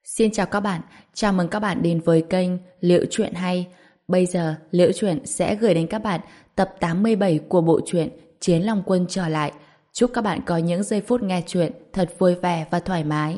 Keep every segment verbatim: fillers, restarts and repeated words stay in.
Xin chào các bạn, chào mừng các bạn đến với kênh Liễu Chuyện Hay. Bây giờ, Liễu Chuyện sẽ gửi đến các bạn tập tám mươi bảy của bộ truyện Chiến Long Quân trở lại. Chúc các bạn có những giây phút nghe chuyện thật vui vẻ và thoải mái.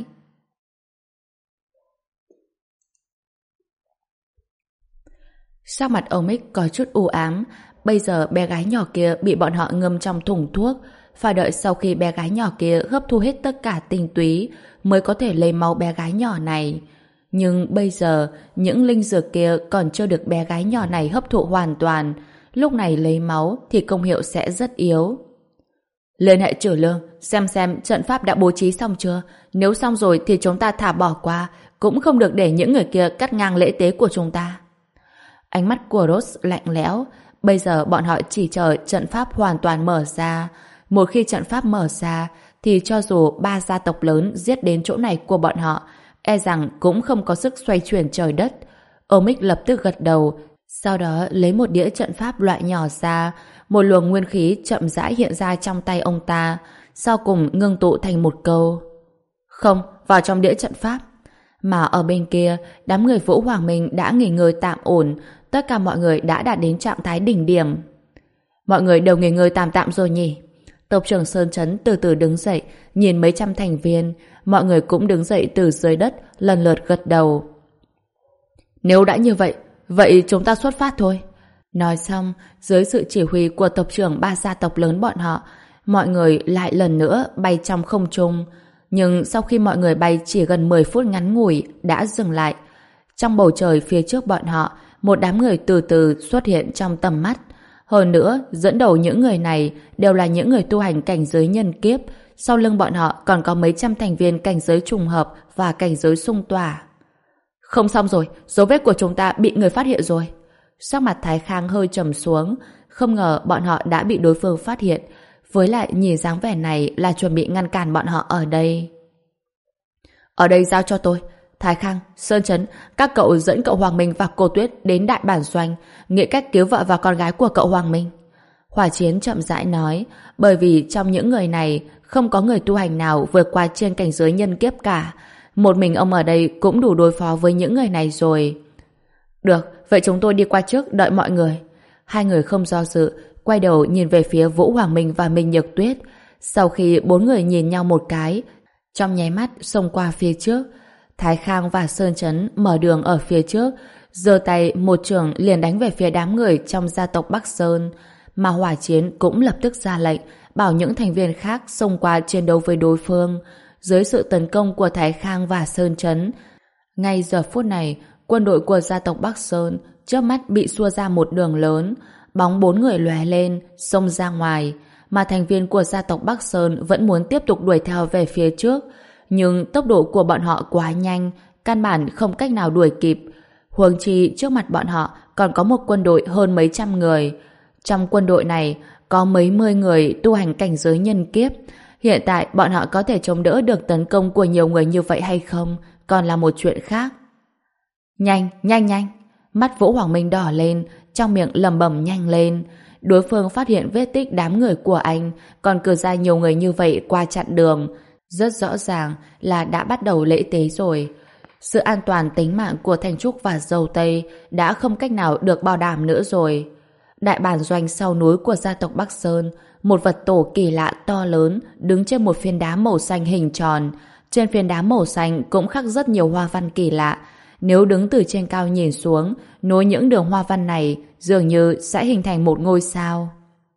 Sắc mặt ông Mick có chút u ám. Bây giờ bé gái nhỏ kia bị bọn họ ngâm trong thùng thuốc. Phải đợi sau khi bé gái nhỏ kia hấp thu hết tất cả tinh túy mới có thể lấy máu bé gái nhỏ này. Nhưng bây giờ, những linh dược kia còn chưa được bé gái nhỏ này hấp thụ hoàn toàn. Lúc này lấy máu thì công hiệu sẽ rất yếu. Liên hệ Trử Lương, xem xem trận pháp đã bố trí xong chưa. Nếu xong rồi thì chúng ta thả bỏ qua, cũng không được để những người kia cắt ngang lễ tế của chúng ta. Ánh mắt của Rose lạnh lẽo. Bây giờ bọn họ chỉ chờ trận pháp hoàn toàn mở ra. Một khi trận pháp mở ra thì cho dù ba gia tộc lớn giết đến chỗ này của bọn họ, e rằng cũng không có sức xoay chuyển trời đất. Omic lập tức gật đầu, sau đó lấy một đĩa trận pháp loại nhỏ ra. Một luồng nguyên khí chậm rãi hiện ra trong tay ông ta, sau cùng ngưng tụ thành một câu: không, vào trong đĩa trận pháp. Mà ở bên kia, đám người Vũ Hoàng Minh đã nghỉ ngơi tạm ổn. Tất cả mọi người đã đạt đến trạng thái đỉnh điểm. Mọi người đều nghỉ ngơi tạm tạm rồi nhỉ? Tộc trưởng Sơn Trấn từ từ đứng dậy, nhìn mấy trăm thành viên. Mọi người cũng đứng dậy từ dưới đất, lần lượt gật đầu. Nếu đã như vậy, vậy chúng ta xuất phát thôi. Nói xong, dưới sự chỉ huy của tộc trưởng ba gia tộc lớn bọn họ, mọi người lại lần nữa bay trong không trung. Nhưng sau khi mọi người bay chỉ gần mười phút ngắn ngủi, đã dừng lại. Trong bầu trời phía trước bọn họ, một đám người từ từ xuất hiện trong tầm mắt. Hơn nữa, dẫn đầu những người này đều là những người tu hành cảnh giới nhân kiếp. Sau lưng bọn họ còn có mấy trăm thành viên cảnh giới trùng hợp và cảnh giới xung tỏa. Không xong rồi, dấu vết của chúng ta bị người phát hiện rồi. Sắc mặt Thái Khang hơi trầm xuống. Không ngờ bọn họ đã bị đối phương phát hiện. Với lại nhìn dáng vẻ này là chuẩn bị ngăn cản bọn họ ở đây. Ở đây giao cho tôi. Thái Khang, Sơn Trấn, các cậu dẫn cậu Hoàng Minh và cô Tuyết đến đại bản doanh, nghĩ cách cứu vợ và con gái của cậu Hoàng Minh. Hỏa Chiến chậm rãi nói, bởi vì trong những người này không có người tu hành nào vượt qua trên cảnh giới nhân kiếp cả. Một mình ông ở đây cũng đủ đối phó với những người này rồi. Được, vậy chúng tôi đi qua trước đợi mọi người. Hai người không do dự, quay đầu nhìn về phía Vũ Hoàng Minh và Minh Nhược Tuyết. Sau khi bốn người nhìn nhau một cái, trong nháy mắt xông qua phía trước. Thái Khang và Sơn Trấn mở đường ở phía trước, giơ tay một chưởng liền đánh về phía đám người trong gia tộc Bắc Sơn. Mà Hỏa Chiến cũng lập tức ra lệnh bảo những thành viên khác xông qua chiến đấu với đối phương. Dưới sự tấn công của Thái Khang và Sơn Trấn, ngay giờ phút này, quân đội của gia tộc Bắc Sơn chớp mắt bị xua ra một đường lớn, bóng bốn người lóe lên, xông ra ngoài. Mà thành viên của gia tộc Bắc Sơn vẫn muốn tiếp tục đuổi theo về phía trước, nhưng tốc độ của bọn họ quá nhanh, căn bản không cách nào đuổi kịp. Huống chi trước mặt bọn họ còn có một quân đội hơn mấy trăm người. Trong quân đội này có mấy mươi người tu hành cảnh giới nhân kiếp. Hiện tại bọn họ có thể chống đỡ được tấn công của nhiều người như vậy hay không còn là một chuyện khác. Nhanh, nhanh, nhanh. Mắt Vũ Hoàng Minh đỏ lên, trong miệng lẩm bẩm nhanh lên. Đối phương phát hiện vết tích đám người của anh, còn cử ra nhiều người như vậy qua chặn đường. Rất rõ ràng là đã bắt đầu lễ tế rồi. Sự an toàn tính mạng của Thanh Trúc và Dâu Tây đã không cách nào được bảo đảm nữa rồi. Đại bản doanh sau núi của gia tộc Bắc Sơn, một vật tổ kỳ lạ to lớn đứng trên một phiến đá màu xanh hình tròn. Trên phiến đá màu xanh cũng khắc rất nhiều hoa văn kỳ lạ. Nếu đứng từ trên cao nhìn xuống, nối những đường hoa văn này dường như sẽ hình thành một ngôi sao.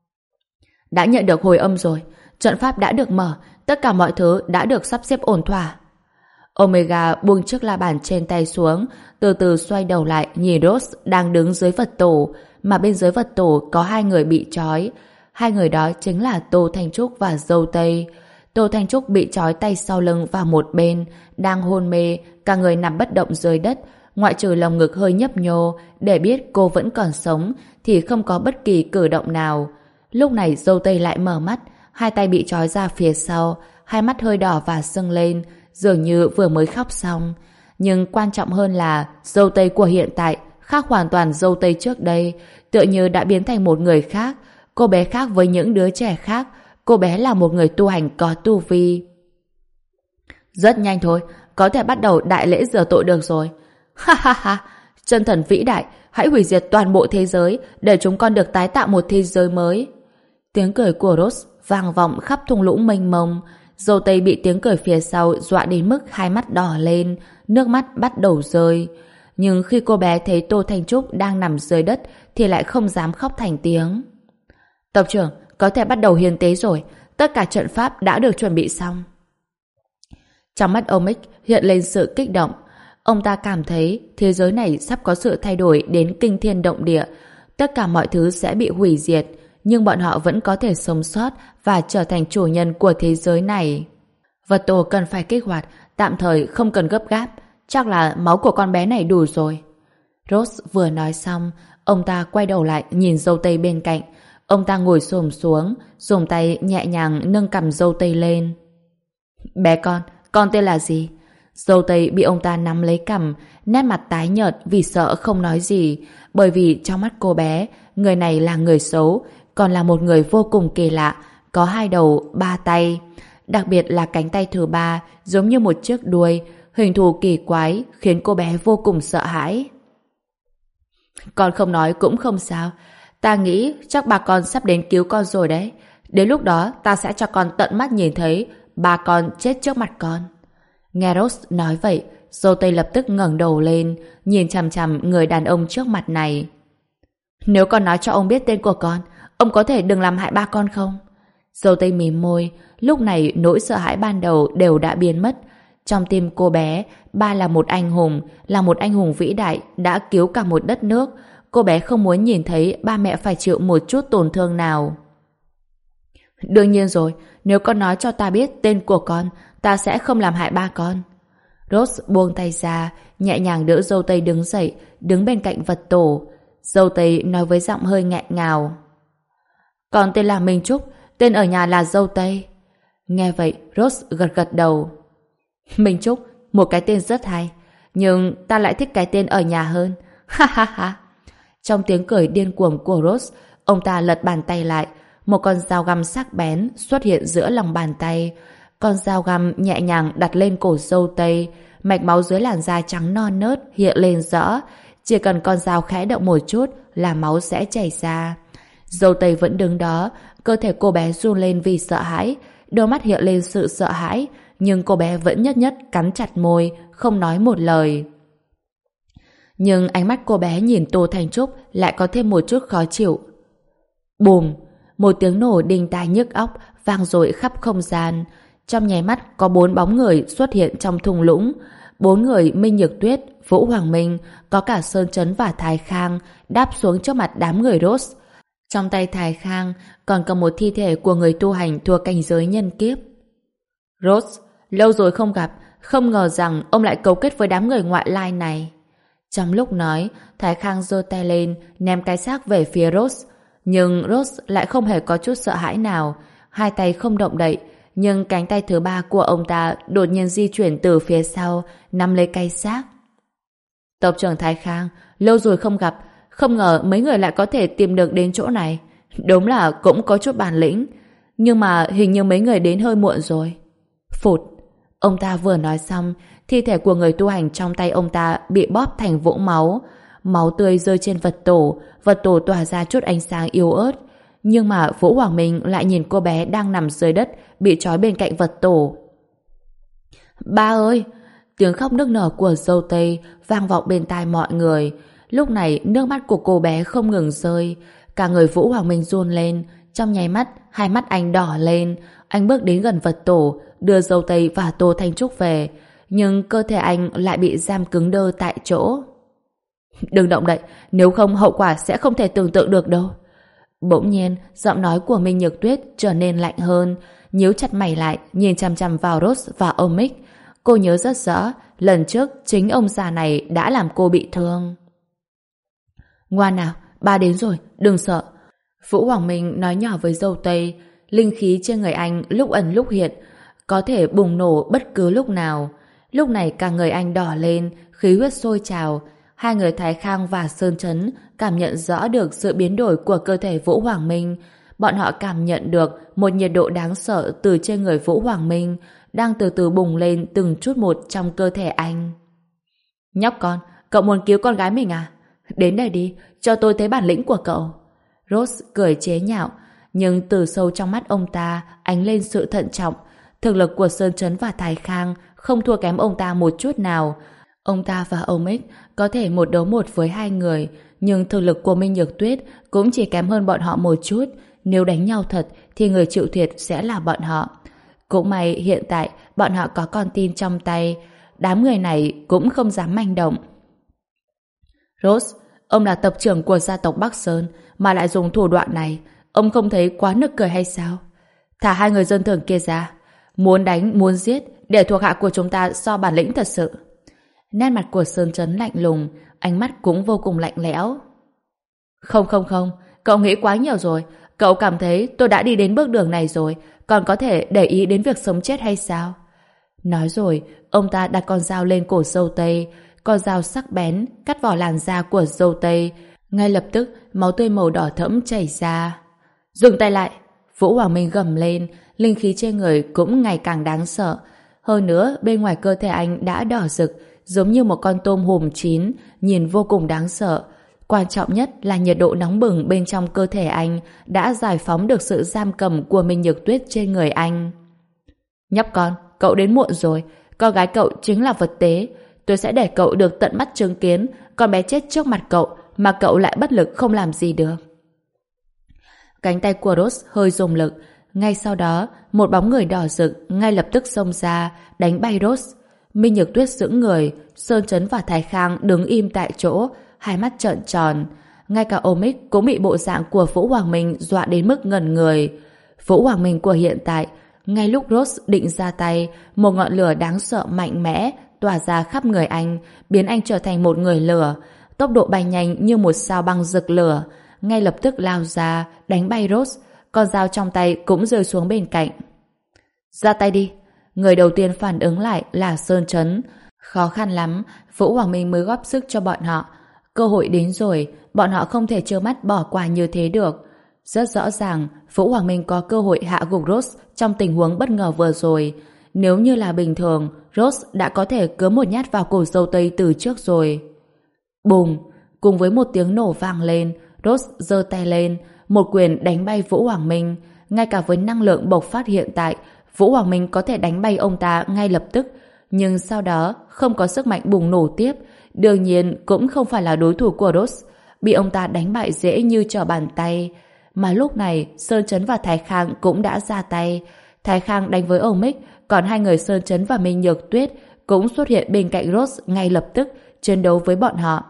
Đã nhận được hồi âm rồi, trận pháp đã được mở, tất cả mọi thứ đã được sắp xếp ổn thỏa. Omega buông chiếc la bàn trên tay xuống, từ từ xoay đầu lại nhìn Rose đang đứng dưới vật tổ, mà bên dưới vật tổ có hai người bị trói. Hai người đó chính là Tô Thanh Trúc và Dâu Tây. Tô Thanh Trúc bị trói tay sau lưng vào một bên, đang hôn mê, cả người nằm bất động dưới đất, ngoại trừ lồng ngực hơi nhấp nhô, để biết cô vẫn còn sống, thì không có bất kỳ cử động nào. Lúc này Dâu Tây lại mở mắt, hai tay bị trói ra phía sau, hai mắt hơi đỏ và sưng lên, dường như vừa mới khóc xong. Nhưng quan trọng hơn là Dâu Tây của hiện tại khác hoàn toàn Dâu Tây trước đây, tựa như đã biến thành một người khác. Cô bé khác với những đứa trẻ khác, cô bé là một người tu hành có tu vi. Rất nhanh thôi, có thể bắt đầu đại lễ rửa tội được rồi. Ha ha ha, chân thần vĩ đại, hãy hủy diệt toàn bộ thế giới để chúng con được tái tạo một thế giới mới. Tiếng cười của Rose vang vọng khắp thung lũng mênh mông. Dâu tây bị tiếng cười phía sau dọa đến mức hai mắt đỏ lên, nước mắt bắt đầu rơi. Nhưng khi cô bé thấy Tô Thanh Trúc đang nằm dưới đất thì lại không dám khóc thành tiếng. Tộc trưởng, có thể bắt đầu hiến tế rồi, tất cả trận pháp đã được chuẩn bị xong. Trong mắt Omic hiện lên sự kích động. Ông ta cảm thấy thế giới này sắp có sự thay đổi đến kinh thiên động địa. Tất cả mọi thứ sẽ bị hủy diệt, nhưng bọn họ vẫn có thể sống sót và trở thành chủ nhân của thế giới này. Vật tổ cần phải kích hoạt, tạm thời không cần gấp gáp, chắc là máu của con bé này đủ rồi. Rose vừa nói xong, ông ta quay đầu lại nhìn dâu tây bên cạnh. Ông ta ngồi xổm xuống, dùng tay nhẹ nhàng nâng cằm dâu tây lên. Bé con, con tên là gì? Dâu tây bị ông ta nắm lấy cằm, nét mặt tái nhợt vì sợ không nói gì, bởi vì trong mắt cô bé, người này là người xấu, còn là một người vô cùng kỳ lạ, có hai đầu, ba tay. Đặc biệt là cánh tay thứ ba, giống như một chiếc đuôi, hình thù kỳ quái, khiến cô bé vô cùng sợ hãi. Con không nói cũng không sao. Ta nghĩ chắc bà con sắp đến cứu con rồi đấy. Đến lúc đó ta sẽ cho con tận mắt nhìn thấy bà con chết trước mặt con. Nghe Rose nói vậy, dâu tây lập tức ngẩng đầu lên, nhìn chằm chằm người đàn ông trước mặt này. Nếu con nói cho ông biết tên của con, ông có thể đừng làm hại ba con không? Dâu tây mím môi, lúc này nỗi sợ hãi ban đầu đều đã biến mất. Trong tim cô bé, ba là một anh hùng, là một anh hùng vĩ đại, đã cứu cả một đất nước. Cô bé không muốn nhìn thấy ba mẹ phải chịu một chút tổn thương nào. Đương nhiên rồi, nếu con nói cho ta biết tên của con, ta sẽ không làm hại ba con. Rose buông tay ra, nhẹ nhàng đỡ dâu tây đứng dậy, đứng bên cạnh vật tổ. Dâu tây nói với giọng hơi nghẹn ngào. Con tên là Minh Trúc, tên ở nhà là dâu tây. Nghe vậy, Rose gật gật đầu. Minh Trúc, một cái tên rất hay, nhưng ta lại thích cái tên ở nhà hơn. Ha ha ha. Trong tiếng cười điên cuồng của Rose, ông ta lật bàn tay lại, một con dao găm sắc bén xuất hiện giữa lòng bàn tay. Con dao găm nhẹ nhàng đặt lên cổ dâu tây, mạch máu dưới làn da trắng non nớt hiện lên rõ. Chỉ cần con dao khẽ động một chút là máu sẽ chảy ra. Dâu tây vẫn đứng đó, cơ thể cô bé run lên vì sợ hãi, đôi mắt hiện lên sự sợ hãi, nhưng cô bé vẫn nhất nhất cắn chặt môi, không nói một lời. Nhưng ánh mắt cô bé nhìn Tô Thanh Trúc lại có thêm một chút khó chịu. Bùm! Một tiếng nổ đinh tai nhức óc vang dội khắp không gian. Trong nháy mắt có bốn bóng người xuất hiện trong thung lũng. Bốn người Minh Nhược Tuyết, Vũ Hoàng Minh, có cả Sơn Chấn và Thái Khang đáp xuống trước mặt đám người Rose. Trong tay Thái Khang còn cầm một thi thể của người tu hành thua cảnh giới nhân kiếp. Rose, lâu rồi không gặp, không ngờ rằng ông lại cấu kết với đám người ngoại lai này. Trong lúc nói, Thái Khang giơ tay lên, ném cái xác về phía Rose. Nhưng Rose lại không hề có chút sợ hãi nào, hai tay không động đậy, nhưng cánh tay thứ ba của ông ta đột nhiên di chuyển từ phía sau, nắm lấy cái xác. Tộc trưởng Thái Khang, lâu rồi không gặp, không ngờ mấy người lại có thể tìm được đến chỗ này. Đúng là cũng có chút bản lĩnh, nhưng mà hình như mấy người đến hơi muộn rồi. Phụt! Ông ta vừa nói xong, thi thể của người tu hành trong tay ông ta bị bóp thành vũng máu. Máu tươi rơi trên vật tổ, vật tổ tỏa ra chút ánh sáng yếu ớt. Nhưng mà Vũ Hoàng Minh lại nhìn cô bé đang nằm dưới đất, bị trói bên cạnh vật tổ. Ba ơi! Tiếng khóc nức nở của dâu tây vang vọng bên tai mọi người. Lúc này nước mắt của cô bé không ngừng rơi. Cả người Vũ Hoàng Minh run lên. Trong nháy mắt, hai mắt anh đỏ lên. Anh bước đến gần vật tổ, đưa dâu tây và Tô Thanh Trúc về. Nhưng cơ thể anh lại bị giam cứng đơ tại chỗ. Đừng động đậy, nếu không hậu quả sẽ không thể tưởng tượng được đâu. Bỗng nhiên, giọng nói của Minh Nhược Tuyết trở nên lạnh hơn, nhíu chặt mày lại, nhìn chằm chằm vào Rose và Omic. Cô nhớ rất rõ, lần trước chính ông già này đã làm cô bị thương. Ngoan nào, ba đến rồi, đừng sợ. Vũ Hoàng Minh nói nhỏ với dâu tây, linh khí trên người anh lúc ẩn lúc hiện, có thể bùng nổ bất cứ lúc nào. Lúc này cả người anh đỏ lên, khí huyết sôi trào. Hai người Thái Khang và Sơn Chấn cảm nhận rõ được sự biến đổi của cơ thể Vũ Hoàng Minh. Bọn họ cảm nhận được một nhiệt độ đáng sợ từ trên người Vũ Hoàng Minh, đang từ từ bùng lên từng chút một trong cơ thể anh. Nhóc con, cậu muốn cứu con gái mình à? Đến đây đi, cho tôi thấy bản lĩnh của cậu. Rose cười chế nhạo, nhưng từ sâu trong mắt ông ta ánh lên sự thận trọng. Thực lực của Sơn Trấn và Thái Khang không thua kém ông ta một chút nào. Ông ta và Omich có thể một đấu một với hai người, nhưng thực lực của Minh Nhược Tuyết cũng chỉ kém hơn bọn họ một chút. Nếu đánh nhau thật thì người chịu thiệt sẽ là bọn họ. Cũng may hiện tại bọn họ có con tin trong tay, đám người này cũng không dám manh động. Rose, ông là tộc trưởng của gia tộc Bắc Sơn mà lại dùng thủ đoạn này, ông không thấy quá nực cười hay sao? Thả hai người dân thường kia ra, muốn đánh muốn giết để thuộc hạ của chúng ta so bản lĩnh thật sự. Nét mặt của Sơn Trấn lạnh lùng, ánh mắt cũng vô cùng lạnh lẽo. Không không không, cậu nghĩ quá nhiều rồi. Cậu cảm thấy tôi đã đi đến bước đường này rồi, còn có thể để ý đến việc sống chết hay sao? Nói rồi, ông ta đặt con dao lên cổ dâu tây, con dao sắc bén cắt vỏ làn da của dâu tây. Ngay lập tức, máu tươi màu đỏ thẫm chảy ra. Dừng tay lại! Vũ Hoàng Minh gầm lên, linh khí trên người cũng ngày càng đáng sợ. Hơn nữa, bên ngoài cơ thể anh đã đỏ rực, giống như một con tôm hùm chín, nhìn vô cùng đáng sợ. Quan trọng nhất là nhiệt độ nóng bừng bên trong cơ thể anh đã giải phóng được sự giam cầm của Minh Nhược Tuyết trên người anh. Nhóc con, cậu đến muộn rồi. Con gái cậu chính là vật tế. Tôi sẽ để cậu được tận mắt chứng kiến con bé chết trước mặt cậu mà cậu lại bất lực không làm gì được. Cánh tay của Rose hơi dùng lực. Ngay sau đó, một bóng người đỏ rực ngay lập tức xông ra, đánh bay Rose. Minh Nhược Tuyết sững người, Sơn Trấn và Thái Khang đứng im tại chỗ, hai mắt trợn tròn. Ngay cả Omich cũng bị bộ dạng của Vũ Hoàng Minh dọa đến mức ngẩn người. Vũ Hoàng Minh của hiện tại, ngay lúc Rose định ra tay, một ngọn lửa đáng sợ mạnh mẽ tỏa ra khắp người anh, biến anh trở thành một người lửa. Tốc độ bay nhanh như một sao băng rực lửa, ngay lập tức lao ra, đánh bay Rose. Con dao trong tay cũng rơi xuống bên cạnh. Ra tay đi! Người đầu tiên phản ứng lại là Sơn Trấn. Khó khăn lắm, Vũ Hoàng Minh mới góp sức cho bọn họ. Cơ hội đến rồi, bọn họ không thể trơ mắt bỏ qua như thế được. Rất rõ ràng, Vũ Hoàng Minh có cơ hội hạ gục Rose trong tình huống bất ngờ vừa rồi. Nếu như là bình thường, Rose đã có thể cứa một nhát vào cổ dâu tây từ trước rồi. Bùm! Cùng với một tiếng nổ vang lên, Rose giơ tay lên, một quyền đánh bay Vũ Hoàng Minh. Ngay cả với năng lượng bộc phát hiện tại, Vũ Hoàng Minh có thể đánh bay ông ta ngay lập tức, nhưng sau đó không có sức mạnh bùng nổ tiếp, đương nhiên cũng không phải là đối thủ của Rose, bị ông ta đánh bại dễ như trở bàn tay. Mà lúc này Sơn Trấn và Thái Khang cũng đã ra tay. Thái Khang đánh với Omich, còn hai người Sơn Trấn và Minh Nhược Tuyết cũng xuất hiện bên cạnh Rose ngay lập tức chiến đấu với bọn họ.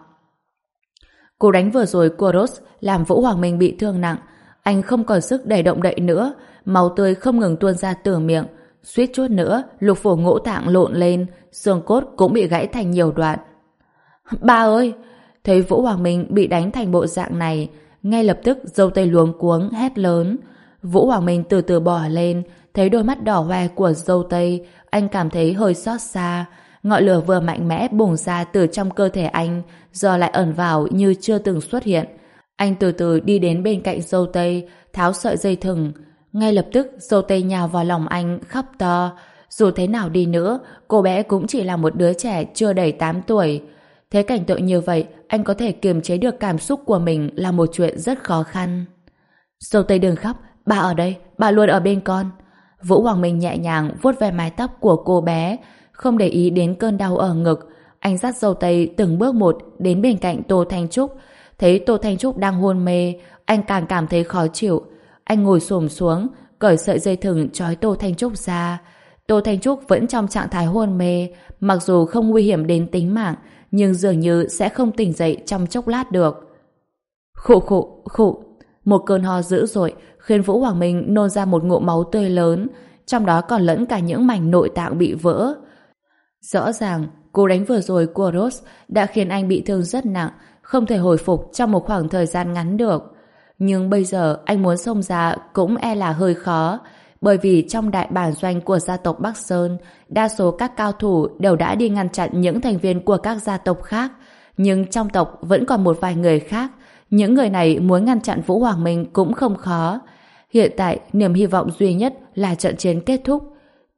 Cú đánh vừa rồi của Rose làm Vũ Hoàng Minh bị thương nặng, anh không còn sức để động đậy nữa, máu tươi không ngừng tuôn ra từ miệng, suýt chút nữa lục phủ ngũ tạng lộn lên, xương cốt cũng bị gãy thành nhiều đoạn. Ba ơi! Thấy Vũ Hoàng Minh bị đánh thành bộ dạng này, ngay lập tức dâu tây luống cuống hét lớn. Vũ Hoàng Minh từ từ bò lên, thấy đôi mắt đỏ hoe của dâu tây, anh cảm thấy hơi xót xa. Ngọn lửa vừa mạnh mẽ bùng ra từ trong cơ thể anh, giờ lại ẩn vào như chưa từng xuất hiện. Anh từ từ đi đến bên cạnh dâu tây, tháo sợi dây thừng. Ngay lập tức dâu tây nhào vào lòng anh khóc to. Dù thế nào đi nữa, cô bé cũng chỉ là một đứa trẻ chưa đầy tám tuổi. Thế cảnh tượng như vậy, anh có thể kiềm chế được cảm xúc của mình là một chuyện rất khó khăn. Dâu tây đừng khóc, bà ở đây, bà luôn ở bên con. Vũ Hoàng Minh nhẹ nhàng vuốt ve mái tóc của cô bé, không để ý đến cơn đau ở ngực. Anh dắt dâu tây từng bước một đến bên cạnh Tô Thanh Trúc. Thấy Tô Thanh Trúc đang hôn mê, anh càng cảm thấy khó chịu. Anh ngồi xổm xuống, cởi sợi dây thừng trói Tô Thanh Trúc ra. Tô Thanh Trúc vẫn trong trạng thái hôn mê, mặc dù không nguy hiểm đến tính mạng, nhưng dường như sẽ không tỉnh dậy trong chốc lát được. Khụ khụ khụ, một cơn ho dữ dội khiến Vũ Hoàng Minh nôn ra một ngụm máu tươi lớn, trong đó còn lẫn cả những mảnh nội tạng bị vỡ. Rõ ràng, cú đánh vừa rồi của Rose đã khiến anh bị thương rất nặng, không thể hồi phục trong một khoảng thời gian ngắn được. Nhưng bây giờ anh muốn xông ra cũng e là hơi khó, bởi vì trong đại bản doanh của gia tộc Bắc Sơn, đa số các cao thủ đều đã đi ngăn chặn những thành viên của các gia tộc khác, nhưng trong tộc vẫn còn một vài người khác. Những người này muốn ngăn chặn Vũ Hoàng Minh cũng không khó. Hiện tại, niềm hy vọng duy nhất là trận chiến kết thúc.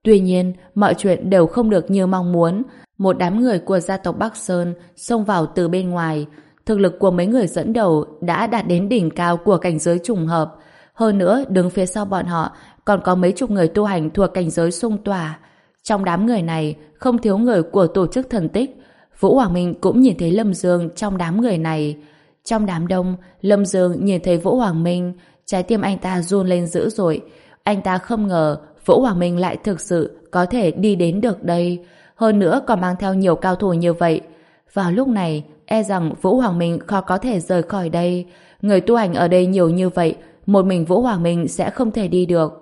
Tuy nhiên, mọi chuyện đều không được như mong muốn. Một đám người của gia tộc Bắc Sơn xông vào từ bên ngoài. Thực lực của mấy người dẫn đầu đã đạt đến đỉnh cao của cảnh giới trùng hợp. Hơn nữa, đứng phía sau bọn họ còn có mấy chục người tu hành thuộc cảnh giới xung tỏa. Trong đám người này, không thiếu người của tổ chức thần tích. Vũ Hoàng Minh cũng nhìn thấy Lâm Dương trong đám người này. Trong đám đông, Lâm Dương nhìn thấy Vũ Hoàng Minh, trái tim anh ta run lên dữ dội. Anh ta không ngờ Vũ Hoàng Minh lại thực sự có thể đi đến được đây. Hơn nữa còn mang theo nhiều cao thủ như vậy. Vào lúc này, e rằng Vũ Hoàng Minh khó có thể rời khỏi đây. Người tu hành ở đây nhiều như vậy, một mình Vũ Hoàng Minh sẽ không thể đi được.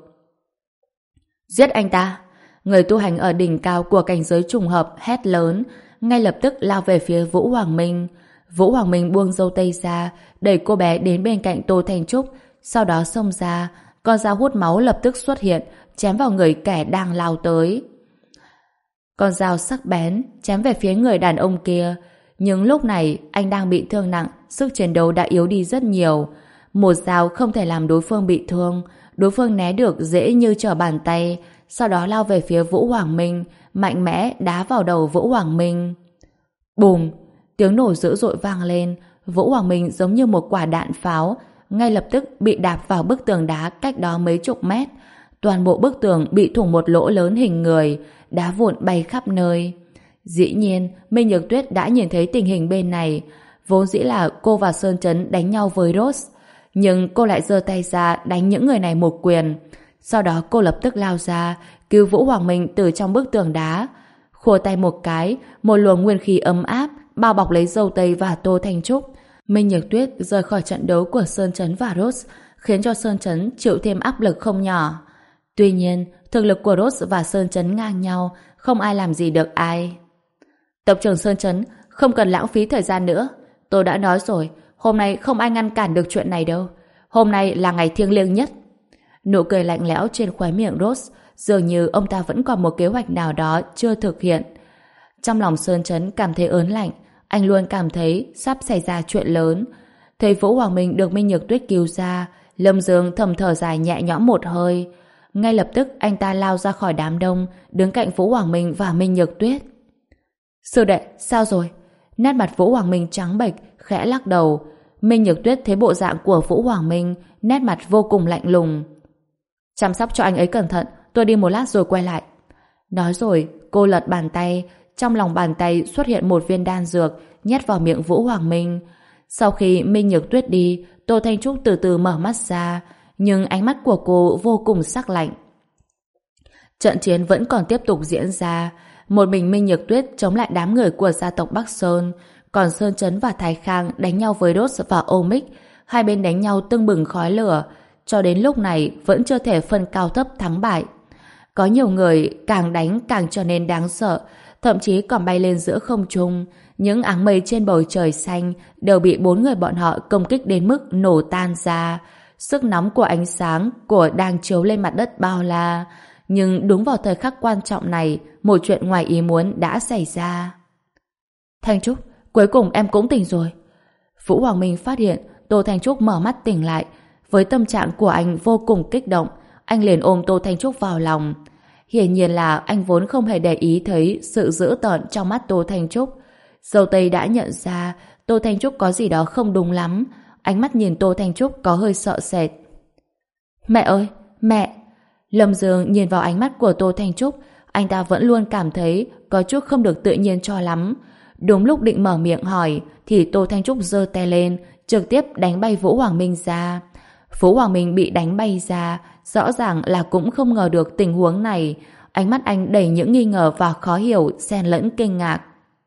Giết anh ta! Người tu hành ở đỉnh cao của cảnh giới trùng hợp hét lớn, ngay lập tức lao về phía Vũ Hoàng Minh. Vũ Hoàng Minh buông dâu tây ra, đẩy cô bé đến bên cạnh Tô Thanh Trúc, sau đó xông ra, con dao hút máu lập tức xuất hiện, chém vào người kẻ đang lao tới. Con dao sắc bén chém về phía người đàn ông kia, nhưng lúc này anh đang bị thương nặng, sức chiến đấu đã yếu đi rất nhiều. Một dao không thể làm đối phương bị thương, đối phương né được dễ như trở bàn tay, sau đó lao về phía Vũ Hoàng Minh, mạnh mẽ đá vào đầu Vũ Hoàng Minh. Bùm! Tiếng nổ dữ dội vang lên, Vũ Hoàng Minh giống như một quả đạn pháo, ngay lập tức bị đạp vào bức tường đá cách đó mấy chục mét. Toàn bộ bức tường bị thủng một lỗ lớn hình người, đá vụn bay khắp nơi. Dĩ nhiên, Minh Nhược Tuyết đã nhìn thấy tình hình bên này. Vốn dĩ là cô và Sơn Chấn đánh nhau với Rose, nhưng cô lại giơ tay ra đánh những người này một quyền. Sau đó cô lập tức lao ra, cứu Vũ Hoàng Minh từ trong bức tường đá. Khua tay một cái, một luồng nguyên khí ấm áp bao bọc lấy dâu tây và Tô Thanh Trúc. Minh Nhược Tuyết rời khỏi trận đấu của Sơn Chấn và Rose, khiến cho Sơn Chấn chịu thêm áp lực không nhỏ. Tuy nhiên, thực lực của Rose và Sơn Chấn ngang nhau, không ai làm gì được ai. Tộc trưởng Sơn Chấn, không cần lãng phí thời gian nữa. Tôi đã nói rồi, hôm nay không ai ngăn cản được chuyện này đâu. Hôm nay là ngày thiêng liêng nhất. Nụ cười lạnh lẽo trên khóe miệng Rose, dường như ông ta vẫn còn một kế hoạch nào đó chưa thực hiện. Trong lòng Sơn Chấn cảm thấy ớn lạnh, anh luôn cảm thấy sắp xảy ra chuyện lớn. Thấy Vũ Hoàng Minh được Minh Nhược Tuyết cứu ra, Lâm Dương thầm thở dài nhẹ nhõm một hơi. Ngay lập tức anh ta lao ra khỏi đám đông, đứng cạnh Vũ Hoàng Minh và Minh Nhược Tuyết. Sư đệ, sao rồi? Nét mặt Vũ Hoàng Minh trắng bệch, khẽ lắc đầu. Minh Nhược Tuyết thấy bộ dạng của Vũ Hoàng Minh, nét mặt vô cùng lạnh lùng. Chăm sóc cho anh ấy cẩn thận, tôi đi một lát rồi quay lại. Nói rồi, cô lật bàn tay, trong lòng bàn tay xuất hiện một viên đan dược, nhét vào miệng Vũ Hoàng Minh. Sau khi Minh Nhược Tuyết đi, Tô Thanh Trúc từ từ mở mắt ra, nhưng ánh mắt của cô vô cùng sắc lạnh. Trận chiến vẫn còn tiếp tục diễn ra. Một mình Minh Nhược Tuyết chống lại đám người của gia tộc Bắc Sơn, còn Sơn Chấn và Thái Khang đánh nhau với Rose và Omic. Hai bên đánh nhau tưng bừng khói lửa, cho đến lúc này vẫn chưa thể phân cao thấp thắng bại. Có nhiều người càng đánh càng trở nên đáng sợ, thậm chí còn bay lên giữa không trung. Những áng mây trên bầu trời xanh đều bị bốn người bọn họ công kích đến mức nổ tan ra. Sức nóng của ánh sáng của đang chiếu lên mặt đất bao la. Nhưng đúng vào thời khắc quan trọng này, một chuyện ngoài ý muốn đã xảy ra. Thanh Trúc, cuối cùng em cũng tỉnh rồi. Vũ Hoàng Minh phát hiện Tô Thanh Trúc mở mắt tỉnh lại. Với tâm trạng của anh vô cùng kích động, anh liền ôm Tô Thanh Trúc vào lòng. Hiển nhiên là anh vốn không hề để ý thấy sự dữ tợn trong mắt Tô Thanh Trúc. Dâu Tây đã nhận ra Tô Thanh Trúc có gì đó không đúng lắm. Ánh mắt nhìn Tô Thanh Trúc có hơi sợ sệt. Mẹ ơi, mẹ! Lâm Dương nhìn vào ánh mắt của Tô Thanh Trúc, anh ta vẫn luôn cảm thấy có chút không được tự nhiên cho lắm. Đúng lúc định mở miệng hỏi thì Tô Thanh Trúc giơ tay lên, trực tiếp đánh bay Vũ Hoàng Minh ra. Vũ Hoàng Minh bị đánh bay ra, rõ ràng là cũng không ngờ được tình huống này. Ánh mắt anh đầy những nghi ngờ và khó hiểu, xen lẫn kinh ngạc.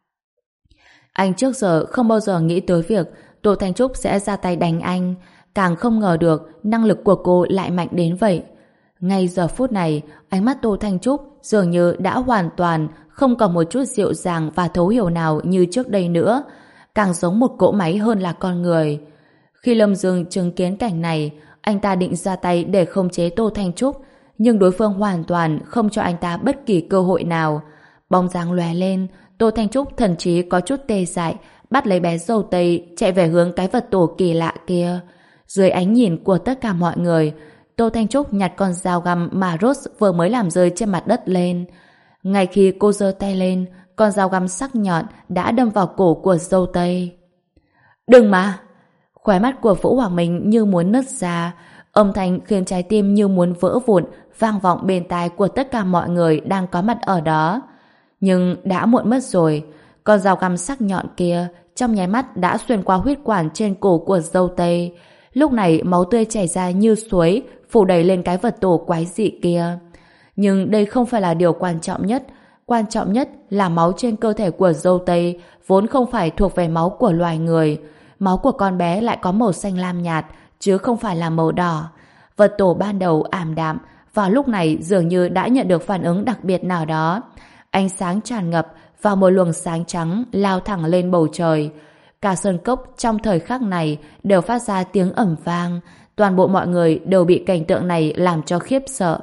Anh trước giờ không bao giờ nghĩ tới việc Tô Thanh Trúc sẽ ra tay đánh anh, càng không ngờ được năng lực của cô lại mạnh đến vậy. Ngay giờ phút này, ánh mắt Tô Thanh Trúc dường như đã hoàn toàn không còn một chút dịu dàng và thấu hiểu nào như trước đây nữa, càng giống một cỗ máy hơn là con người. Khi Lâm Dương chứng kiến cảnh này, anh ta định ra tay để khống chế Tô Thanh Trúc, nhưng đối phương hoàn toàn không cho anh ta bất kỳ cơ hội nào. Bóng dáng lóe lên, Tô Thanh Trúc thậm chí có chút tê dại, bắt lấy bé dâu tây chạy về hướng cái vật tổ kỳ lạ kia. Dưới ánh nhìn của tất cả mọi người, Tô Thanh Trúc nhặt con dao găm mà Rose vừa mới làm rơi trên mặt đất lên. Ngay khi cô giơ tay lên, con dao găm sắc nhọn đã đâm vào cổ của dâu tây. Đừng mà! Khóe mắt của Vũ Hoàng Minh như muốn nứt ra, âm thanh khiến trái tim như muốn vỡ vụn vang vọng bên tai của tất cả mọi người đang có mặt ở đó. Nhưng đã muộn mất rồi, con dao găm sắc nhọn kia trong nháy mắt đã xuyên qua huyết quản trên cổ của dâu tây. Lúc này máu tươi chảy ra như suối, phủ đầy lên cái vật tổ quái dị kia. Nhưng đây không phải là điều quan trọng nhất. Quan trọng nhất là máu trên cơ thể của dâu tây vốn không phải thuộc về máu của loài người. Máu của con bé lại có màu xanh lam nhạt, chứ không phải là màu đỏ. Vật tổ ban đầu ảm đạm, vào lúc này dường như đã nhận được phản ứng đặc biệt nào đó. Ánh sáng tràn ngập vào một luồng sáng trắng lao thẳng lên bầu trời. Cả sơn cốc trong thời khắc này đều phát ra tiếng ầm vang. Toàn bộ mọi người đều bị cảnh tượng này làm cho khiếp sợ.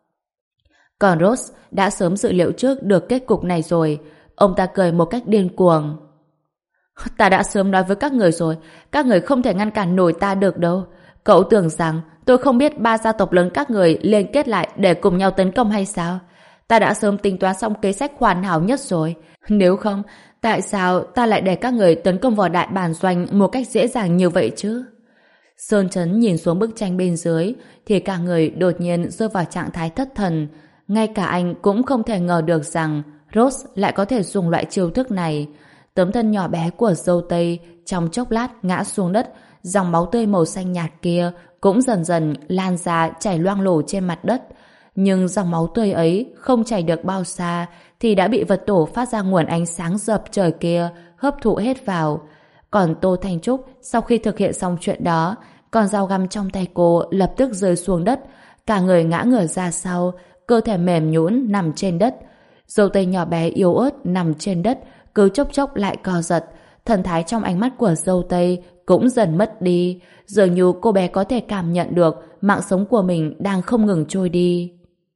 Còn Rose đã sớm dự liệu trước được kết cục này rồi. Ông ta cười một cách điên cuồng. Ta đã sớm nói với các người rồi, các người không thể ngăn cản nổi ta được đâu. Cậu tưởng rằng tôi không biết ba gia tộc lớn các người liên kết lại để cùng nhau tấn công hay sao? Ta đã sớm tính toán xong kế sách hoàn hảo nhất rồi. Nếu không, tại sao ta lại để các người tấn công vào đại bản doanh một cách dễ dàng như vậy chứ? Sơn Trấn nhìn xuống bức tranh bên dưới thì cả người đột nhiên rơi vào trạng thái thất thần. Ngay cả anh cũng không thể ngờ được rằng Rose lại có thể dùng loại chiêu thức này. Tấm thân nhỏ bé của dâu tây trong chốc lát ngã xuống đất, dòng máu tươi màu xanh nhạt kia cũng dần dần lan ra chảy loang lổ trên mặt đất. Nhưng dòng máu tươi ấy không chảy được bao xa thì đã bị vật tổ phát ra nguồn ánh sáng dập trời kia hấp thụ hết vào. Còn Tô Thanh Trúc sau khi thực hiện xong chuyện đó, con dao găm trong tay cô lập tức rơi xuống đất, cả người ngã ngửa ra sau, cơ thể mềm nhũn nằm trên đất. Dâu tây nhỏ bé yếu ớt nằm trên đất, cứ chốc chốc lại co giật. Thần thái trong ánh mắt của dâu tây cũng dần mất đi, dường như cô bé có thể cảm nhận được mạng sống của mình đang không ngừng trôi đi.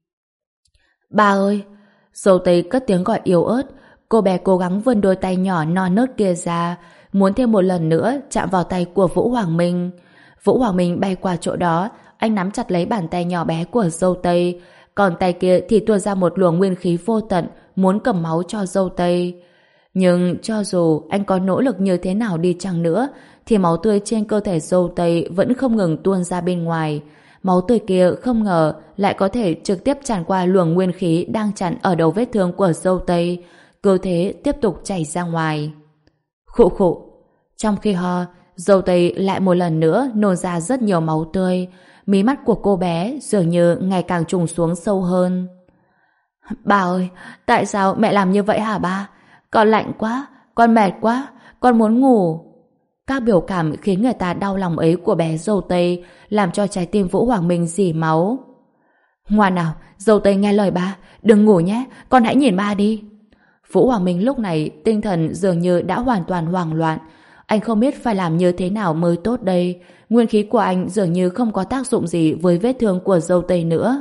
Ba ơi! Dâu tây cất tiếng gọi yếu ớt. Cô bé cố gắng vươn đôi tay nhỏ non nớt kia ra, muốn thêm một lần nữa chạm vào tay của Vũ Hoàng Minh. Vũ Hoàng Minh bay qua chỗ đó, anh nắm chặt lấy bàn tay nhỏ bé của dâu tây, còn tay kia thì tuôn ra một luồng nguyên khí vô tận, muốn cầm máu cho dâu tây. Nhưng cho dù anh có nỗ lực như thế nào đi chăng nữa, thì máu tươi trên cơ thể dâu tây vẫn không ngừng tuôn ra bên ngoài. Máu tươi kia không ngờ lại có thể trực tiếp tràn qua luồng nguyên khí đang chặn ở đầu vết thương của dâu tây, cứ thế tiếp tục chảy ra ngoài. Khụ khụ. Trong khi ho, dâu tây lại một lần nữa nôn ra rất nhiều máu tươi. Mí mắt của cô bé dường như ngày càng trùng xuống sâu hơn. Ba ơi, tại sao mẹ làm như vậy hả ba? Con lạnh quá, con mệt quá, con muốn ngủ. Các biểu cảm khiến người ta đau lòng ấy của bé dâu tây làm cho trái tim Vũ Hoàng Minh rỉ máu. Ngoan nào, dâu tây nghe lời ba, đừng ngủ nhé, con hãy nhìn ba đi. Vũ Hoàng Minh lúc này tinh thần dường như đã hoàn toàn hoảng loạn. Anh không biết phải làm như thế nào mới tốt đây. Nguyên khí của anh dường như không có tác dụng gì với vết thương của dâu tây nữa.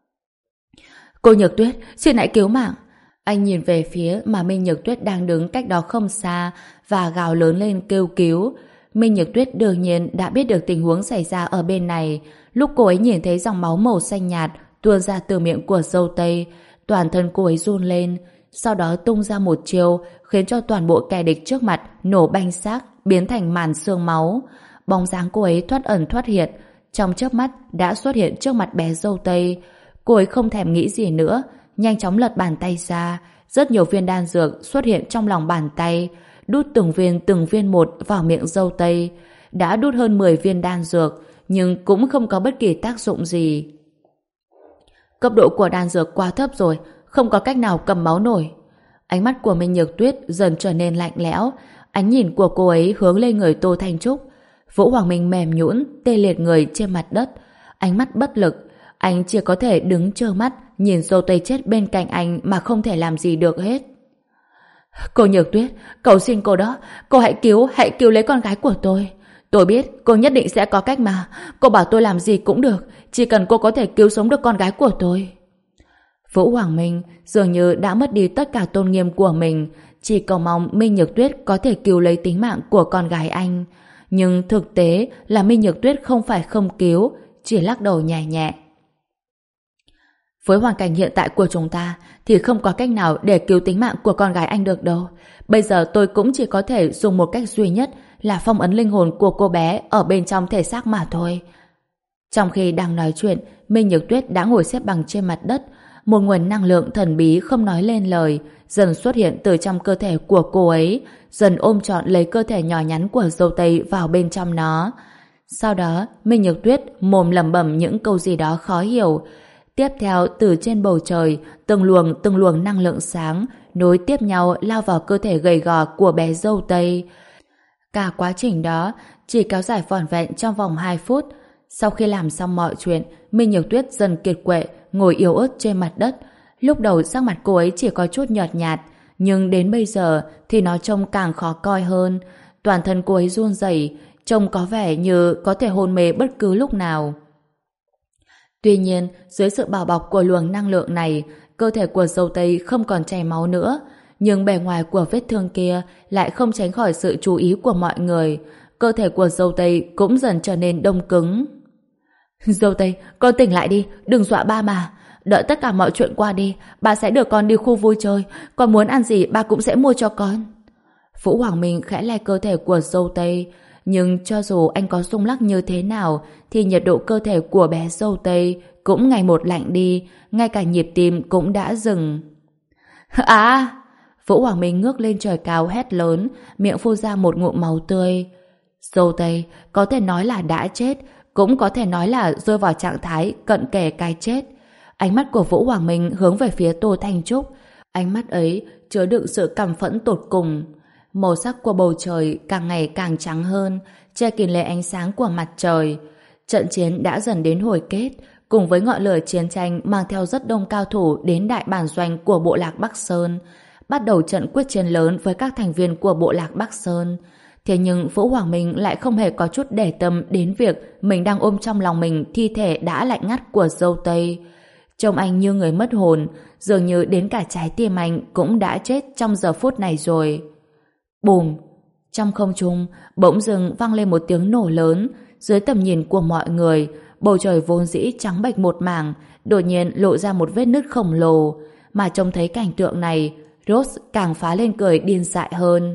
Cô Nhược Tuyết, xin hãy cứu mạng. Anh nhìn về phía mà Minh Nhược Tuyết đang đứng cách đó không xa và gào lớn lên kêu cứu. Minh Nhược Tuyết đương nhiên đã biết được tình huống xảy ra ở bên này. Lúc cô ấy nhìn thấy dòng máu màu xanh nhạt tuôn ra từ miệng của dâu tây, toàn thân cô ấy run lên, sau đó tung ra một chiêu khiến cho toàn bộ kẻ địch trước mặt nổ banh xác, biến thành màn xương máu. Bóng dáng cô ấy thoát ẩn thoát hiện, trong chớp mắt đã xuất hiện trước mặt bé dâu tây. Cô ấy không thèm nghĩ gì nữa, nhanh chóng lật bàn tay ra, rất nhiều viên đan dược xuất hiện trong lòng bàn tay, đút từng viên từng viên một vào miệng dâu tây. Đã đút hơn mười viên đan dược, nhưng cũng không có bất kỳ tác dụng gì. Cấp độ của đan dược quá thấp rồi, không có cách nào cầm máu nổi. Ánh mắt của Minh Nhược Tuyết dần trở nên lạnh lẽo, ánh nhìn của cô ấy hướng lên người Tô Thanh Trúc. Vũ Hoàng Minh mềm nhũn, tê liệt người trên mặt đất, ánh mắt bất lực. Anh chỉ có thể đứng trơ mắt nhìn dâu tây chết bên cạnh anh mà không thể làm gì được hết. Cô Nhược Tuyết, cầu xin cô đó, cô hãy cứu, hãy cứu lấy con gái của tôi. Tôi biết cô nhất định sẽ có cách mà. Cô bảo tôi làm gì cũng được, chỉ cần cô có thể cứu sống được con gái của tôi. Vũ Hoàng Minh dường như đã mất đi tất cả tôn nghiêm của mình, chỉ cầu mong Minh Nhược Tuyết có thể cứu lấy tính mạng của con gái anh. Nhưng thực tế là Minh Nhược Tuyết không phải không cứu, chỉ lắc đầu nhẹ nhẹ. Với hoàn cảnh hiện tại của chúng ta thì không có cách nào để cứu tính mạng của con gái anh được đâu. Bây giờ tôi cũng chỉ có thể dùng một cách duy nhất là phong ấn linh hồn của cô bé ở bên trong thể xác mà thôi. Trong khi đang nói chuyện, Minh Nhược Tuyết đã ngồi xếp bằng trên mặt đất. Một nguồn năng lượng thần bí không nói lên lời dần xuất hiện từ trong cơ thể của cô ấy, dần ôm trọn lấy cơ thể nhỏ nhắn của dâu tây vào bên trong nó. Sau đó, Minh Nhược Tuyết mồm lẩm bẩm những câu gì đó khó hiểu. Tiếp theo, từ trên bầu trời, từng luồng từng luồng năng lượng sáng nối tiếp nhau lao vào cơ thể gầy gò của bé dâu tây. Cả quá trình đó chỉ kéo dài vỏn vẹn trong vòng hai phút. Sau khi làm xong mọi chuyện, Minh Nhược Tuyết dần kiệt quệ, ngồi yếu ớt trên mặt đất. Lúc đầu sắc mặt cô ấy chỉ có chút nhợt nhạt, nhưng đến bây giờ thì nó trông càng khó coi hơn. Toàn thân cô ấy run rẩy, trông có vẻ như có thể hôn mê bất cứ lúc nào. Tuy nhiên, dưới sự bao bọc của luồng năng lượng này, cơ thể của dâu tây không còn chảy máu nữa, nhưng bề ngoài của vết thương kia lại không tránh khỏi sự chú ý của mọi người. Cơ thể của dâu tây cũng dần trở nên đông cứng. Dâu tây, con tỉnh lại đi, đừng dọa ba mà. Đợi tất cả mọi chuyện qua đi, ba sẽ đưa con đi khu vui chơi. Con muốn ăn gì ba cũng sẽ mua cho con. Vũ Hoàng Minh khẽ lay cơ thể của dâu tây, nhưng cho dù anh có rung lắc như thế nào thì nhiệt độ cơ thể của bé dâu tây cũng ngày một lạnh đi, ngay cả nhịp tim cũng đã dừng. À! Vũ Hoàng Minh ngước lên trời cao hét lớn, miệng phun ra một ngụm máu tươi. Dâu tây có thể nói là đã chết, cũng có thể nói là rơi vào trạng thái cận kề cái chết. Ánh mắt của Vũ Hoàng Minh hướng về phía Tô Thanh Trúc. Ánh mắt ấy chứa đựng sự căm phẫn tột cùng. Màu sắc của bầu trời càng ngày càng trắng hơn, che kín lấy ánh sáng của mặt trời. Trận chiến đã dần đến hồi kết, cùng với ngọn lửa chiến tranh mang theo rất đông cao thủ đến đại bản doanh của bộ lạc Bắc Sơn, bắt đầu trận quyết chiến lớn với các thành viên của bộ lạc Bắc Sơn. Thế nhưng Vũ Hoàng Minh lại không hề có chút để tâm đến việc mình đang ôm trong lòng mình thi thể đã lạnh ngắt của dâu tây. Trông anh như người mất hồn, dường như đến cả trái tim anh cũng đã chết trong giờ phút này rồi. Bùm! Trong không trung, bỗng dưng vang lên một tiếng nổ lớn. Dưới tầm nhìn của mọi người, bầu trời vốn dĩ trắng bệch một mảng, đột nhiên lộ ra một vết nứt khổng lồ. Mà trông thấy cảnh tượng này, Rose càng phá lên cười điên dại hơn.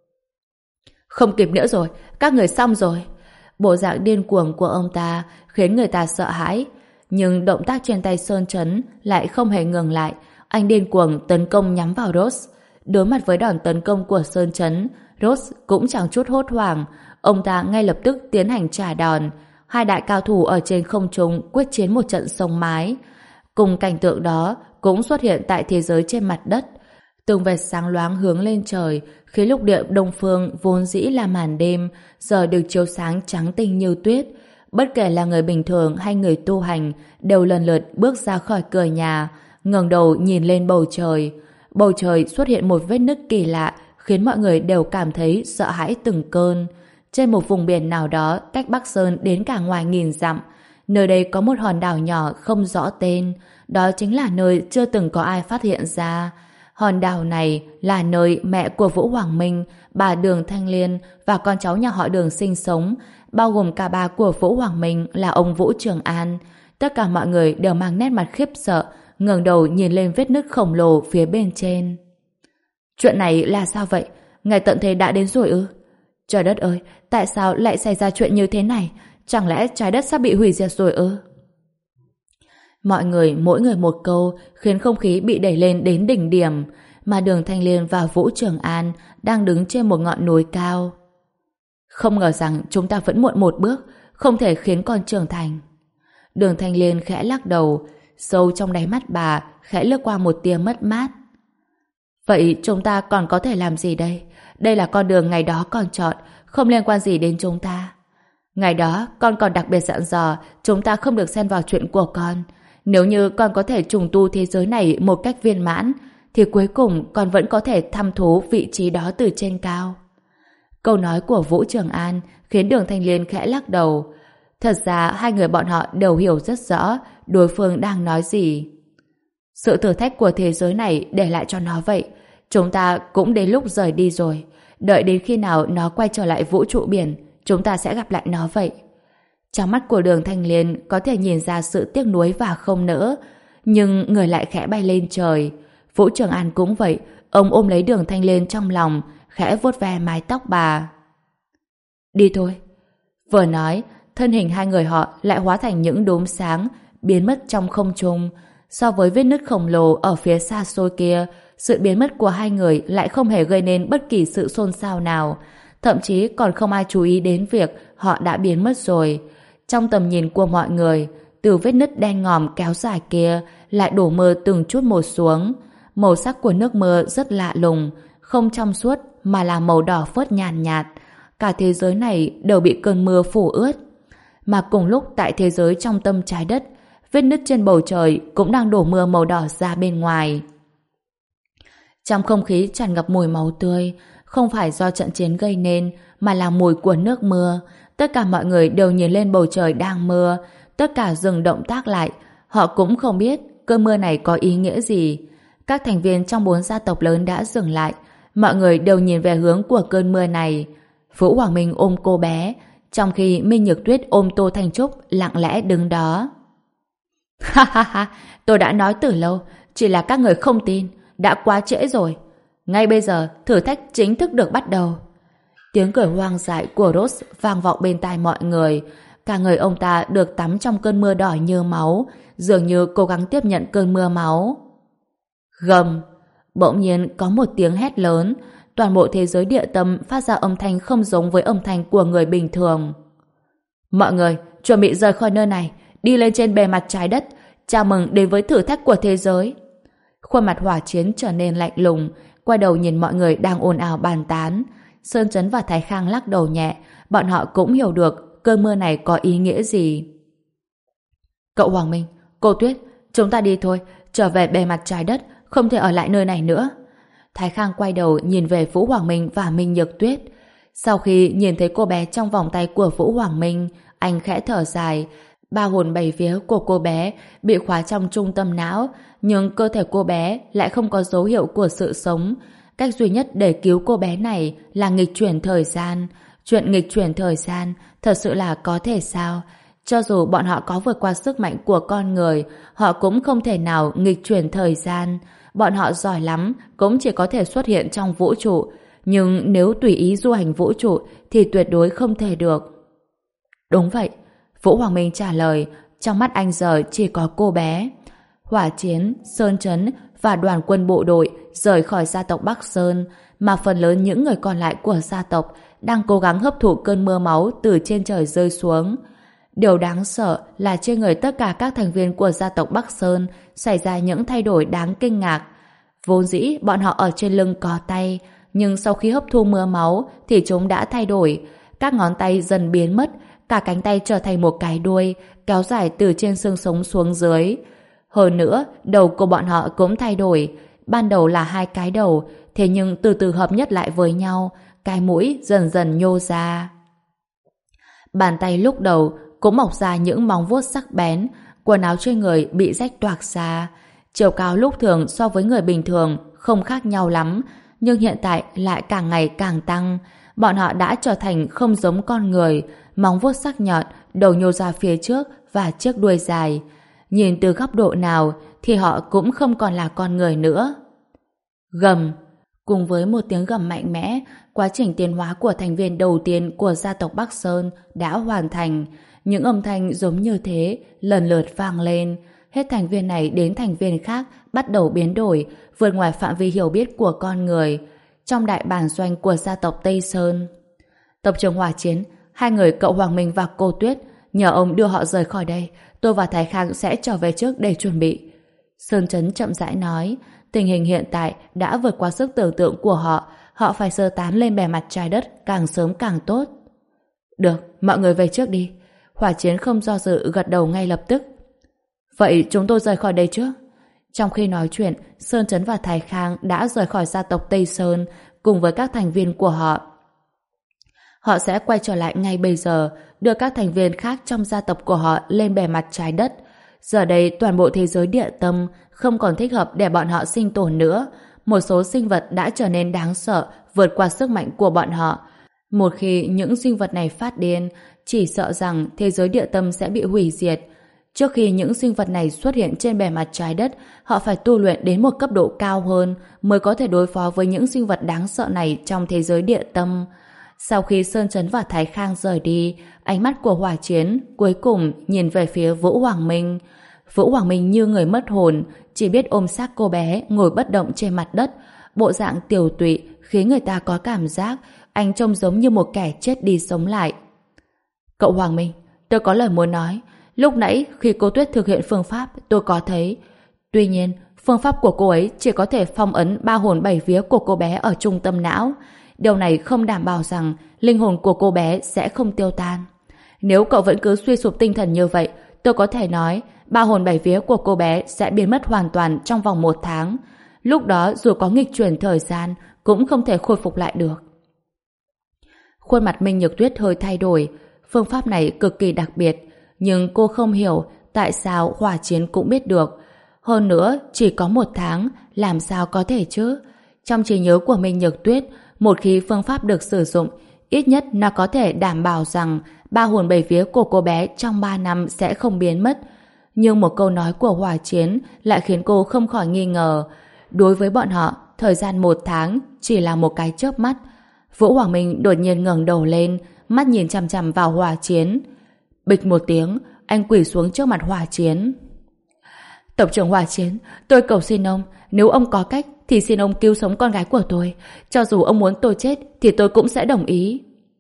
Không kịp nữa rồi, các người xong rồi. Bộ dạng điên cuồng của ông ta khiến người ta sợ hãi, nhưng động tác trên tay Sơn Chấn lại không hề ngừng lại. Anh điên cuồng tấn công nhắm vào Rose. Đối mặt với đòn tấn công của Sơn Chấn, Rose cũng chẳng chút hốt hoảng. Ông ta ngay lập tức tiến hành trả đòn. Hai đại cao thủ ở trên không trung quyết chiến một trận sông mái. Cùng cảnh tượng đó cũng xuất hiện tại thế giới trên mặt đất. Từng vệt sáng loáng hướng lên trời, khiến lục địa đông phương vốn dĩ là màn đêm, giờ được chiếu sáng trắng tinh như tuyết. Bất kể là người bình thường hay người tu hành, đều lần lượt bước ra khỏi cửa nhà, ngẩng đầu nhìn lên bầu trời. Bầu trời xuất hiện một vết nứt kỳ lạ, khiến mọi người đều cảm thấy sợ hãi từng cơn. Trên một vùng biển nào đó, cách Bắc Sơn đến cả ngoài nghìn dặm, nơi đây có một hòn đảo nhỏ không rõ tên. Đó chính là nơi chưa từng có ai phát hiện ra. Hòn đảo này là nơi mẹ của Vũ Hoàng Minh, bà Đường Thanh Liên và con cháu nhà họ Đường sinh sống, bao gồm cả bà của Vũ Hoàng Minh là ông Vũ Trường An. Tất cả mọi người đều mang nét mặt khiếp sợ, ngẩng đầu nhìn lên vết nứt khổng lồ phía bên trên. Chuyện này là sao vậy? Ngày tận thế đã đến rồi ư? Trời đất ơi, tại sao lại xảy ra chuyện như thế này? Chẳng lẽ trái đất sắp bị hủy diệt rồi ư? Mọi người mỗi người một câu khiến không khí bị đẩy lên đến đỉnh điểm, mà Đường Thanh Liên và Vũ Trường An đang đứng trên một ngọn núi cao. Không ngờ rằng chúng ta vẫn muộn một bước, không thể khiến con trưởng thành. Đường Thanh Liên khẽ lắc đầu, sâu trong đáy mắt bà khẽ lướt qua một tia mất mát. Vậy chúng ta còn có thể làm gì đây? Đây là con đường ngày đó con chọn, không liên quan gì đến chúng ta. Ngày đó con còn đặc biệt dặn dò chúng ta không được xen vào chuyện của con. Nếu như con có thể trùng tu thế giới này một cách viên mãn, thì cuối cùng con vẫn có thể thăm thú vị trí đó từ trên cao. Câu nói của Vũ Trường An khiến Đường Thanh Liên khẽ lắc đầu. Thật ra hai người bọn họ đều hiểu rất rõ đối phương đang nói gì. Sự thử thách của thế giới này để lại cho nó vậy. Chúng ta cũng đến lúc rời đi rồi. Đợi đến khi nào nó quay trở lại vũ trụ biển, chúng ta sẽ gặp lại nó vậy. Trong mắt của Đường Thanh Liên có thể nhìn ra sự tiếc nuối và không nỡ, nhưng người lại khẽ bay lên trời. Vũ Trường An cũng vậy, ông ôm lấy Đường Thanh Liên trong lòng, khẽ vuốt ve mái tóc bà. Đi thôi. Vừa nói, thân hình hai người họ lại hóa thành những đốm sáng, biến mất trong không trung. So với vết nứt khổng lồ ở phía xa xôi kia, sự biến mất của hai người lại không hề gây nên bất kỳ sự xôn xao nào. Thậm chí còn không ai chú ý đến việc họ đã biến mất rồi. Trong tầm nhìn của mọi người, từ vết nứt đen ngòm kéo dài kia lại đổ mưa từng chút một xuống. Màu sắc của nước mưa rất lạ lùng, không trong suốt mà là màu đỏ phớt nhàn nhạt, nhạt. Cả thế giới này đều bị cơn mưa phủ ướt. Mà cùng lúc tại thế giới trong tâm trái đất, vết nứt trên bầu trời cũng đang đổ mưa màu đỏ ra bên ngoài. Trong không khí tràn ngập mùi máu tươi, không phải do trận chiến gây nên, mà là mùi của nước mưa. Tất cả mọi người đều nhìn lên bầu trời đang mưa, tất cả dừng động tác lại. Họ cũng không biết cơn mưa này có ý nghĩa gì. Các thành viên trong bốn gia tộc lớn đã dừng lại, mọi người đều nhìn về hướng của cơn mưa này. Vũ Hoàng Minh ôm cô bé, trong khi Minh Nhược Tuyết ôm Tô Thanh Trúc lặng lẽ đứng đó. Ha ha ha, tôi đã nói từ lâu, chỉ là các người không tin, đã quá trễ rồi. Ngay bây giờ, thử thách chính thức được bắt đầu. Tiếng cười hoang dại của Rose vang vọng bên tai mọi người. Cả người ông ta được tắm trong cơn mưa đỏ như máu, dường như cố gắng tiếp nhận cơn mưa máu. Gầm! Bỗng nhiên có một tiếng hét lớn, toàn bộ thế giới địa tâm phát ra âm thanh không giống với âm thanh của người bình thường. Mọi người, chuẩn bị rời khỏi nơi này, đi lên trên bề mặt trái đất, chào mừng đến với thử thách của thế giới. Khuôn mặt Hỏa Chiến trở nên lạnh lùng, quay đầu nhìn mọi người đang ồn ào bàn tán. Sơn Chấn và Thái Khang lắc đầu nhẹ, bọn họ cũng hiểu được cơn mưa này có ý nghĩa gì. Cậu Hoàng Minh, cô Tuyết, chúng ta đi thôi, trở về bề mặt trái đất, không thể ở lại nơi này nữa. Thái Khang quay đầu nhìn về Vũ Hoàng Minh và Minh Nhược Tuyết. Sau khi nhìn thấy cô bé trong vòng tay của Vũ Hoàng Minh, anh khẽ thở dài. Ba hồn bảy vía của cô bé bị khóa trong trung tâm não, nhưng cơ thể cô bé lại không có dấu hiệu của sự sống. Cách duy nhất để cứu cô bé này là nghịch chuyển thời gian. Chuyện nghịch chuyển thời gian thật sự là có thể sao? Cho dù bọn họ có vượt qua sức mạnh của con người, họ cũng không thể nào nghịch chuyển thời gian. Bọn họ giỏi lắm, cũng chỉ có thể xuất hiện trong vũ trụ. Nhưng nếu tùy ý du hành vũ trụ thì tuyệt đối không thể được. Đúng vậy, Vũ Hoàng Minh trả lời, trong mắt anh giờ chỉ có cô bé. Hỏa Chiến, Sơn Chấn và đoàn quân bộ đội rời khỏi gia tộc Bắc Sơn, mà phần lớn những người còn lại của gia tộc đang cố gắng hấp thụ cơn mưa máu từ trên trời rơi xuống. Điều đáng sợ là trên người tất cả các thành viên của gia tộc Bắc Sơn xảy ra những thay đổi đáng kinh ngạc. Vốn dĩ bọn họ ở trên lưng có tay, nhưng sau khi hấp thu mưa máu thì chúng đã thay đổi. Các ngón tay dần biến mất, cả cánh tay trở thành một cái đuôi kéo dài từ trên xương sống xuống dưới. Hơn nữa, đầu của bọn họ cũng thay đổi. Ban đầu là hai cái đầu, thế nhưng từ từ hợp nhất lại với nhau, cái mũi dần dần nhô ra. Bàn tay lúc đầu cũng mọc ra những móng vuốt sắc bén, quần áo trên người bị rách toạc ra. Chiều cao lúc thường so với người bình thường không khác nhau lắm, nhưng hiện tại lại càng ngày càng tăng. Bọn họ đã trở thành không giống con người, móng vuốt sắc nhọn, đầu nhô ra phía trước và chiếc đuôi dài. Nhìn từ góc độ nào thì họ cũng không còn là con người nữa. Gầm! Cùng với một tiếng gầm mạnh mẽ, quá trình tiến hóa của thành viên đầu tiên của gia tộc Bắc Sơn đã hoàn thành. Những âm thanh giống như thế lần lượt vang lên. Hết thành viên này đến thành viên khác bắt đầu biến đổi, vượt ngoài phạm vi hiểu biết của con người. Trong đại bản doanh của gia tộc Tây Sơn, Tộc trưởng Hỏa Chiến, hai người cậu Hoàng Minh và cô Tuyết, nhờ ông đưa họ rời khỏi đây. Tôi và Thái Khang sẽ trở về trước để chuẩn bị. Sơn Chấn chậm rãi nói, tình hình hiện tại đã vượt qua sức tưởng tượng của họ. Họ phải sơ tán lên bề mặt trái đất càng sớm càng tốt. Được, mọi người về trước đi. Hỏa Chiến không do dự gật đầu ngay lập tức. Vậy chúng tôi rời khỏi đây trước. Trong khi nói chuyện, Sơn Chấn và Thái Khang đã rời khỏi gia tộc Tây Sơn cùng với các thành viên của họ. Họ sẽ quay trở lại ngay bây giờ, đưa các thành viên khác trong gia tộc của họ lên bề mặt trái đất. Giờ đây toàn bộ thế giới địa tâm không còn thích hợp để bọn họ sinh tồn nữa. Một số sinh vật đã trở nên đáng sợ, vượt qua sức mạnh của bọn họ. Một khi những sinh vật này phát điên, chỉ sợ rằng thế giới địa tâm sẽ bị hủy diệt. Trước khi những sinh vật này xuất hiện trên bề mặt trái đất, họ phải tu luyện đến một cấp độ cao hơn mới có thể đối phó với những sinh vật đáng sợ này trong thế giới địa tâm. Sau khi Sơn Chấn và Thái Khang rời đi, ánh mắt của Hỏa Chiến cuối cùng nhìn về phía Vũ Hoàng Minh. Vũ Hoàng Minh như người mất hồn, chỉ biết ôm xác cô bé ngồi bất động trên mặt đất, bộ dạng tiều tụy khiến người ta có cảm giác anh trông giống như một kẻ chết đi sống lại. Cậu Hoàng Minh, tôi có lời muốn nói. Lúc nãy khi cô Tuyết thực hiện phương pháp tôi có thấy. Tuy nhiên, phương pháp của cô ấy chỉ có thể phong ấn ba hồn bảy vía của cô bé ở trung tâm não. Điều này không đảm bảo rằng linh hồn của cô bé sẽ không tiêu tan. Nếu cậu vẫn cứ suy sụp tinh thần như vậy, tôi có thể nói ba hồn bảy vía của cô bé sẽ biến mất hoàn toàn trong vòng một tháng. Lúc đó dù có nghịch chuyển thời gian cũng không thể khôi phục lại được. Khuôn mặt Minh Nhược Tuyết hơi thay đổi. Phương pháp này cực kỳ đặc biệt, nhưng cô không hiểu tại sao Hỏa Chiến cũng biết được. Hơn nữa, chỉ có một tháng, làm sao có thể chứ? Trong trí nhớ của Minh Nhược Tuyết, một khi phương pháp được sử dụng, ít nhất nó có thể đảm bảo rằng ba hồn bảy vía của cô bé trong ba năm sẽ không biến mất. Nhưng một câu nói của Hỏa Chiến lại khiến cô không khỏi nghi ngờ. Đối với bọn họ, thời gian một tháng chỉ là một cái chớp mắt. Vũ Hoàng Minh đột nhiên ngẩng đầu lên, mắt nhìn chằm chằm vào Hỏa Chiến. Bịch một tiếng, anh quỳ xuống trước mặt Hỏa Chiến. Tổng trưởng Hỏa Chiến, tôi cầu xin ông, nếu ông có cách thì xin ông cứu sống con gái của tôi. Cho dù ông muốn tôi chết thì tôi cũng sẽ đồng ý.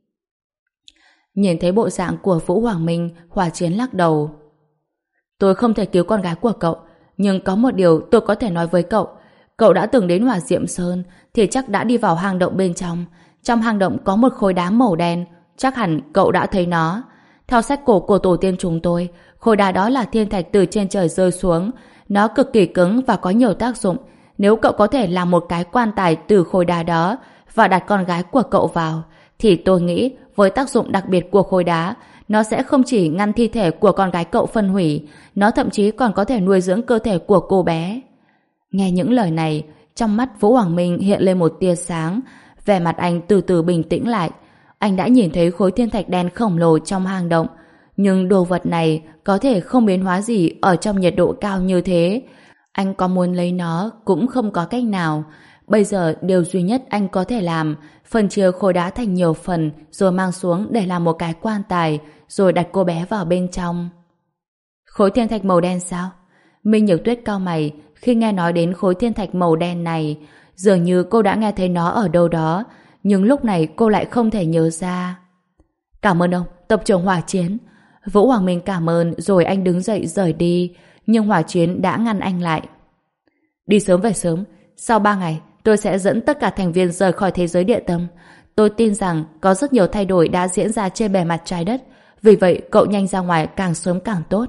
Nhìn thấy bộ dạng của Vũ Hoàng Minh, Hỏa Chiến lắc đầu. Tôi không thể cứu con gái của cậu, nhưng có một điều tôi có thể nói với cậu. Cậu đã từng đến Hỏa Diệm Sơn thì chắc đã đi vào hang động bên trong. Trong hang động có một khối đá màu đen, chắc hẳn cậu đã thấy nó. Theo sách cổ của tổ tiên chúng tôi, khối đá đó là thiên thạch từ trên trời rơi xuống. Nó cực kỳ cứng và có nhiều tác dụng. Nếu cậu có thể làm một cái quan tài từ khối đá đó và đặt con gái của cậu vào, thì tôi nghĩ với tác dụng đặc biệt của khối đá, nó sẽ không chỉ ngăn thi thể của con gái cậu phân hủy, nó thậm chí còn có thể nuôi dưỡng cơ thể của cô bé. Nghe những lời này, trong mắt Vũ Hoàng Minh hiện lên một tia sáng, vẻ mặt anh từ từ bình tĩnh lại. Anh đã nhìn thấy khối thiên thạch đen khổng lồ trong hang động, nhưng đồ vật này có thể không biến hóa gì ở trong nhiệt độ cao như thế. Anh có muốn lấy nó cũng không có cách nào. Bây giờ điều duy nhất anh có thể làm, phân chia khối đá thành nhiều phần rồi mang xuống để làm một cái quan tài, rồi đặt cô bé vào bên trong. Khối thiên thạch màu đen sao? Minh Nhược Tuyết cau mày khi nghe nói đến khối thiên thạch màu đen này. Dường như cô đã nghe thấy nó ở đâu đó, nhưng lúc này cô lại không thể nhớ ra. Cảm ơn ông, Tập trưởng Hỏa Chiến. Vũ Hoàng Minh cảm ơn rồi anh đứng dậy rời đi, nhưng Hỏa Chiến đã ngăn anh lại. Đi sớm về sớm, sau ba ngày tôi sẽ dẫn tất cả thành viên rời khỏi thế giới địa tâm. Tôi tin rằng có rất nhiều thay đổi đã diễn ra trên bề mặt trái đất, vì vậy cậu nhanh ra ngoài càng sớm càng tốt.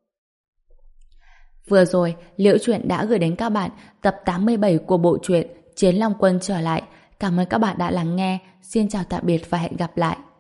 Vừa rồi, Liễu Chuyện đã gửi đến các bạn tập tám mươi bảy của bộ truyện Chiến Long Quân trở lại. Cảm ơn các bạn đã lắng nghe. Xin chào tạm biệt và hẹn gặp lại.